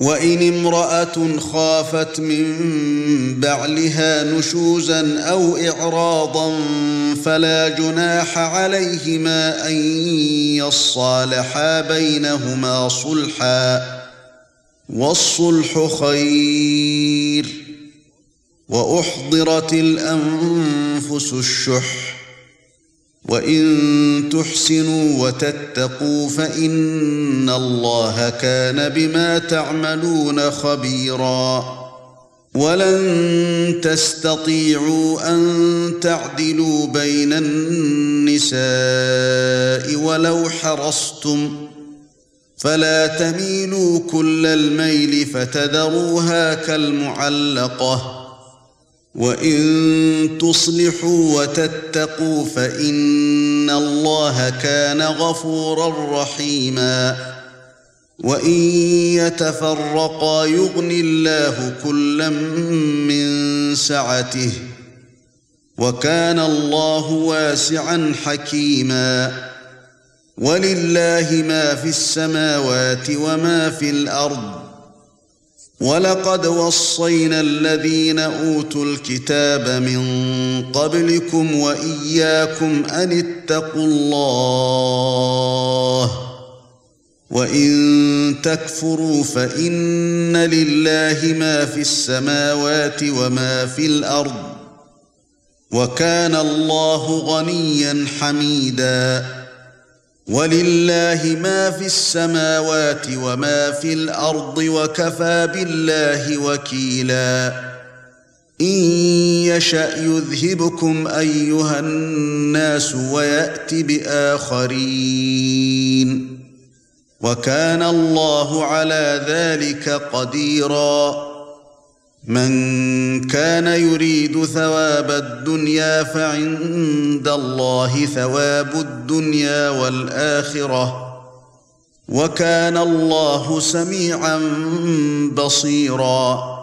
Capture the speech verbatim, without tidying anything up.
وإن امرأة خافت من بعلها نشوزا أو إعراضا فلا جناح عليهما أن يصالحا بينهما صلحا، والصلح خير. وأحضرت الأنفس الشح، وإن تحسنوا وتتقوا فإن الله كان بما تعملون خبيرا. ولن تستطيعوا أن تعدلوا بين النساء ولو حرصتم، فلا تميلوا كل الميل فتذروها كالمعلقة. وإن تصلحوا وتتقوا فإن الله كان غفورا رحيما. وإن يتفرقا يغن الله كلا من سعته، وكان الله واسعا حكيما. ولله ما في السماوات وما في الأرض. ولقد وصينا الذين أوتوا الكتاب من قبلكم وإياكم أن اتقوا الله، وإن تكفروا فإن لله ما في السماوات وما في الأرض، وكان الله غنيا حميدا. ولله ما في السماوات وما في الأرض، وكفى بالله وكيلا. إن يشأ يذهبكم أيها الناس ويأت بآخرين، وكان الله على ذلك قديرا. من كان يريد ثواب الدنيا فعند الله ثواب الدنيا والآخرة، وكان الله سميعا بصيرا.